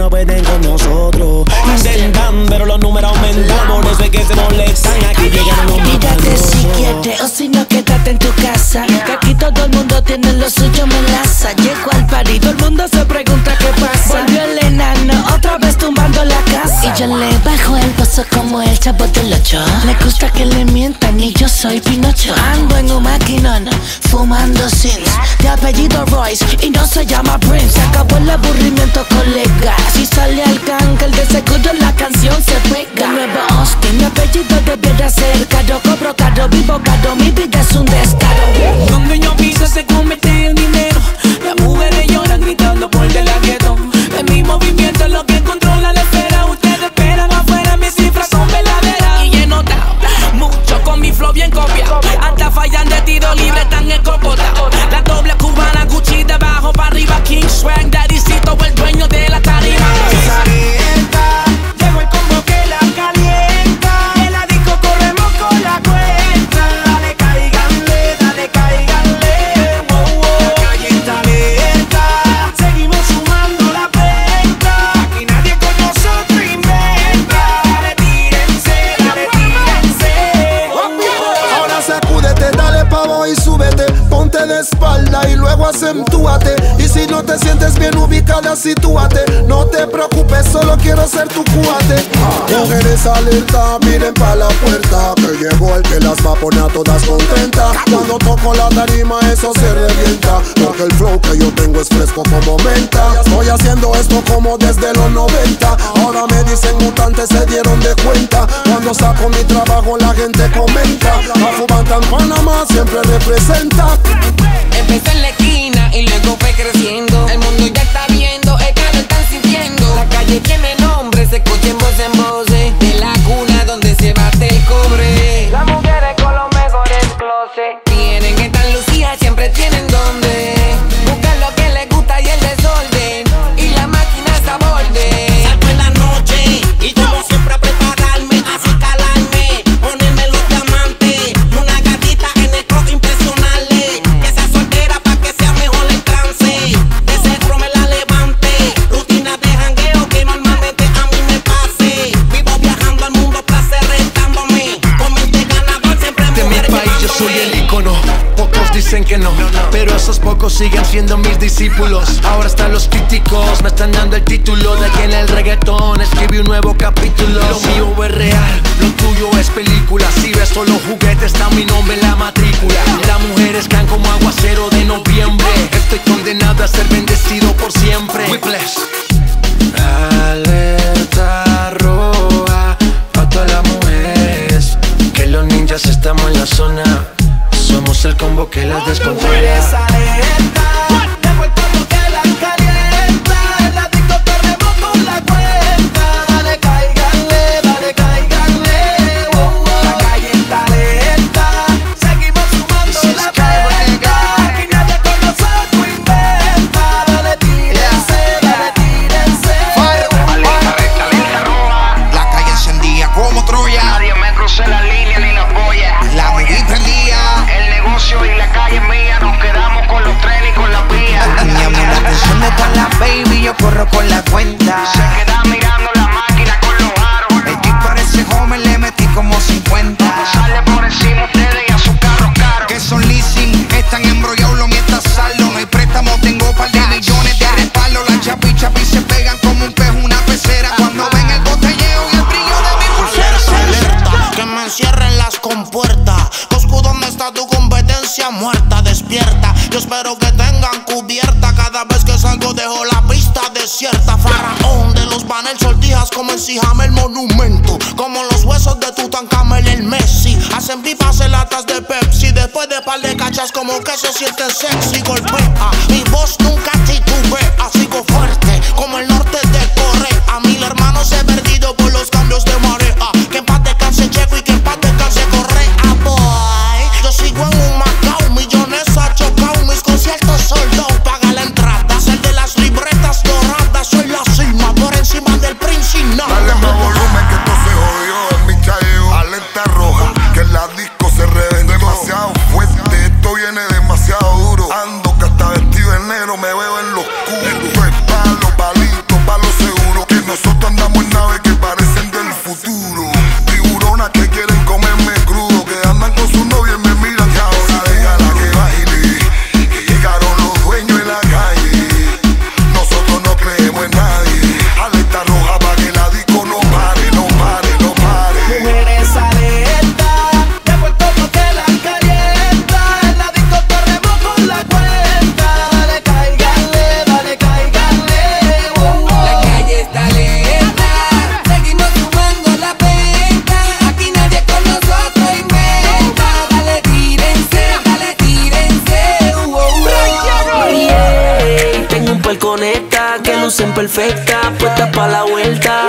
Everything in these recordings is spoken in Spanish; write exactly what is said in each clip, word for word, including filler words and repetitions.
no pueden con nosotros. Intentan, pero los números aumentan. Por eso es que se molestan. Aquí llegan los más Quédate si quieres, o si no, quédate en tu casa. Que aquí todo el mundo tiene lo suyo, melaza. Llego al party, todo el mundo se pregunta qué pasa. Volvió el enano, otra vez tumbando la casa. Y yo le bajo el paso como el Chavo del Ocho. Le gusta que le mientan y yo soy Pinocho. Ando en un maquinón, fumando sins. De apellido Royce y no se llama Prince. Se acabó el aburrimiento, colega. Si sale al gang, el de seguro la canción se pega. De nuevo Austin, mi apellido debiera ser caro. Cobro caro, vivo caro, mi vida es un descaro. Donde yo piso se comete el dinero. Las mujeres lloran gritando por de la gueto. En mi movimiento es lo que controla la esfera. Ustedes esperan afuera, mis cifras son verdaderas. Y he notado mucho con mi flow bien copiado. Hasta fallan de tiro libre, tan escopotados. La doble cubana, Gucci de abajo para arriba. King Swag, Daddycito, el dueño de la tarima. Salienta, llegó el combo que la calienta. En la disco corremos con la cuenta. Dale, cáiganle, dale, cáiganle. Wow, wow. La calle está lenta, seguimos sumando la venta. Aquí nadie con nosotros inventa. Dale, tírense, dale, tírense. Ahora sacúdete, dale pavo y súbete. Ponte de espalda y luego acentúate. Y si no te sientes bien ubicada, sitúate. No te preocupes, solo quiero ser tu cuate. Mujeres alerta, miren pa' la puerta. Que llegó el que las va a poner a todas contentas. Cuando toco la tarima eso se revienta. Porque el flow que yo tengo es fresco como menta. Estoy haciendo esto como desde los noventa. Ahora me dicen mutantes, se dieron de cuenta. Cuando saco mi trabajo la gente comenta. Afubanta en Panamá siempre representa. Empecé en la esquina y luego fue creciendo. El mundo ya está viendo, el calor están sintiendo. La calle tiene nombre, se escucha en voz en voz. De la cuna donde se bate el cobre. Las mujeres con los mejores closets. Tienen esta lucía, siempre tienen donde buscar lo que les gusta y el desorden. Y la máquina está a borde. Salgo en la noche y como siempre a prepararme, así calarme, ponerme los diamantes y una gatita en el cross impresionarle. Que sea soltera pa' que sea mejor el trance. De centro me la levante, rutina de jangueo que normalmente a mí me pase. Vivo viajando al mundo, placer rentándome. Con mente ganador siempre De mi mujer país yo soy llevándome. el ícono. Pocos dicen que no, pero esos pocos siguen siendo mis discípulos. Ahora hasta los críticos me están dando el título de que en el reggaetón escribí un nuevo capítulo. Lo mío es real, lo tuyo es película. Si ves todos los juguetes está mi nombre en la matrícula. Las mujeres caen como aguacero de noviembre. Estoy condenado a ser bendecido por siempre. We bless. Alerta roja a todas las mujeres, que los ninjas estamos en la zona. Somos el combo que las descontrola. Mujeres alerta, llegó el combo que la calienta. En la disco corremos con la cuenta. Dale, cáiganle, dale, cáiganle. Wow, wow. La calle está lenta, seguimos sumando la venta. Aquí nadie con nosotros inventa. Dale, tírense, dale, tírense. Alerta, alerta roja. La calle encendía como Troya. Nadie me crucé la línea ni la polla. La movie prendía. El negocio y la calle mía. Nos quedamos con los trenes y con la vía. Me llamó la atención de toda la baby, yo corro con la cuenta. Se queda mirando la máquina con los aros. El jeep parece joven, le metí como cincuenta. Sale por encima ustedes y a sus carros caros. Que son leasing, están embrollados, lo mientras saldo. No hay préstamo, tengo par de millones de respaldo. Las chapi chapi se pegan como un pez, una pecera. Cuando ven el botelleo y el brillo de mi pulsera. Alerta, que me encierren las compuertas. Coscu, ¿dónde está tu competencia muerta? Despierta, yo espero que tengan cubierta. Cada vez que salgo dejo la pista desierta. Faraón de los banners, sortijas como en Sijame el monumento. Como los huesos de Tutankamón el Messi. Hacen pipas en latas de Pepsi. Después de par de cachas como que se sienten sexy. Golpea, mi voz nunca titubea. Sigo fuerte como el norte de Corea. Mil hermanos he perdido por los cambios de marea. Que en paz descanse Checo y que en paz descanse Correa, boy. Yo sigo en un Macao, millones ha chocado. Mis conciertos soldados, paga la entrada. Ser de las libretas doradas, soy la cima por encima del Prince y nada. Dale más volumen que esto se jodió en mi chayo. Alerta roja, que la disco se reventó. Demasiado fuerte, esto viene demasiado duro. Ando que hasta vestido de negro me veo perfecta, puesta pa' la vuelta.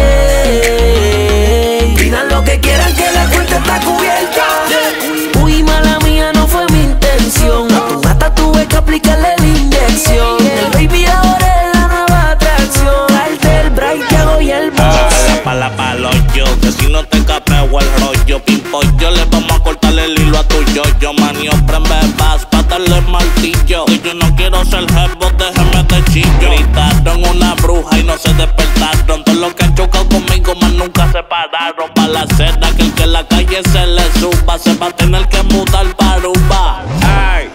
Yeah. Pidan lo que quieran que la cuenta está cubierta. Uy, mala mía, no fue mi intención. A tu gata tuve que aplicarle la inyección. El baby ahora es la nueva atracción. Alter, Bright, Thiago y el boss. Pala palo yo, que si no te capeo el rollo. Pimpollo, le vamos a cortarle el hilo a tu yo-yo. Maniobra en bebas pa' darle martillo. Y yo no quiero ser jefe, déjeme de chillo. Gritaron una bruja y no se despertaron. Todos los que han chocado conmigo más nunca se pararon. Pa' la cena que el que en la calle se le suba se va a tener que mudar para Aruba. Ay.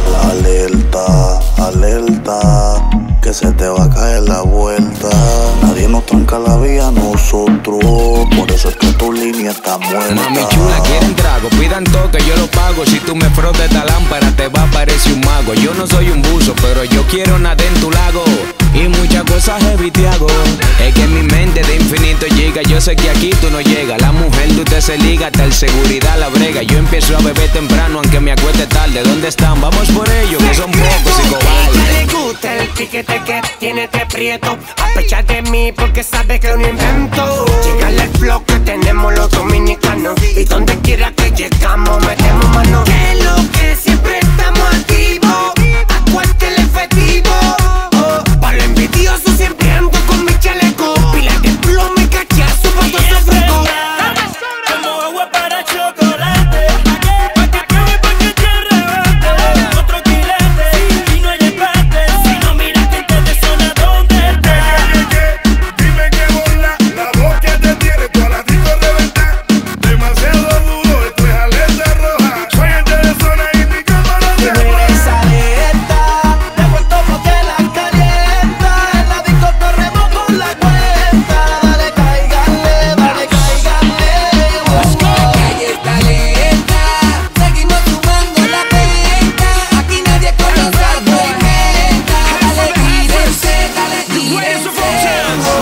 Alerta, alerta, que se te va a caer la vuelta. Nadie nos tranca la vía, nosotros. Por eso es que tu línea está muerta. Mami chula, quieren trago, pidan toque, yo lo pago. Si tú me frotas esta lámpara, te va a parecer un mago. Yo no soy un buzo, pero yo quiero nada en tu lago. Y muchas cosas heavy te hago. Es que en mi mente de infinito llega. Yo sé que aquí tú no llegas. La mujer de usted se liga, hasta el seguridad la brega. Yo empiezo a beber temprano, aunque me acueste tarde. ¿Dónde están? Vamos por ellos, que son pocos y cobardes. Le gusta el piquete que tiene este prieto. A pechar de mí porque sabe que es un invento. Llegale el flow que tenemos los dominicanos. Y donde quiera que llegamos metemos mano. Que lo que siempre estamos activos. A cuarto el efectivo. Para lo envidioso siempre ando con mi chaleco. Pila de plomo y cachazo pa' todo se fregó. Como agua para chocolate. Pa' que queme, pa' que te arrebate. Otro quilete y no hay empate. Si no miras que te de zona donde estés. Dime que bola, la voz que te tiene, tu aladito reventar. Demasiado duro, esto es alerta roja. Soy el de zona y mi cámara de roja. Esa alerta, de vuelto porque la calienta. En la disco corremos con la cuenta. Dale, cáigale, dale, cáigale. La calle está lenta, seguimos sumando la venta. Aquí nadie conoce al tormenta. Dale, tírense, dale, tírense.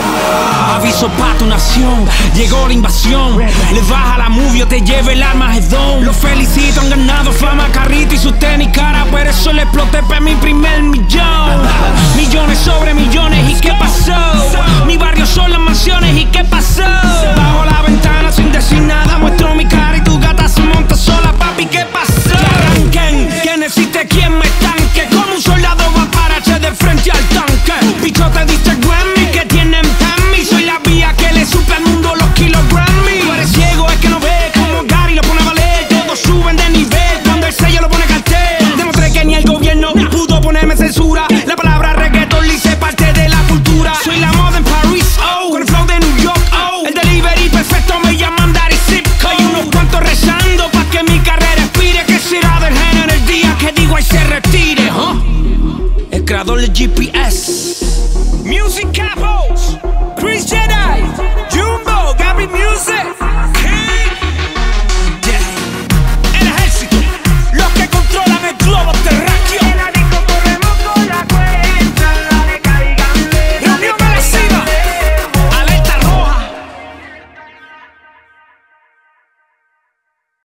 Aviso pa' tu nación, llegó la invasión. Le baja la movie o te lleva el Armagedón. Los felicito, han ganado fama, carrito y su tenis cara. Por eso le exploté pa' mi primer millón. Millones sobre millones, ¿y qué pasó? Mi barrio son las mansiones, ¿y qué pasó? Bajo la ventana sin decir nada, muestro mi cara y tu gata se monta sola, papi, ¿qué pasó? Que arranquen, que necesite quien me tanque. Como un soldado va para echar de frente al tanque. Bicho, te diste Grammy, que tienen Pammy. Soy la vía que le suple al mundo los kilos Grammy. Tú eres ciego, es que no ves como Gary lo pone a valer. Todos suben de nivel cuando el sello lo pone cartel. Demostré que ni el gobierno pudo ponerme censura. La palabra reggaeton le hice parte de la cultura. Soy la moda en París, oh, con el flow de New York, oh. El delivery perfecto me llaman Daddy Zip. Hay unos cuantos rezando pa' que mi carrera expire. Que será del género el día que digo ahí se retire, huh? El creador del G P S, Music Capos, Chris Jedi, Jumbo, Gabby Music.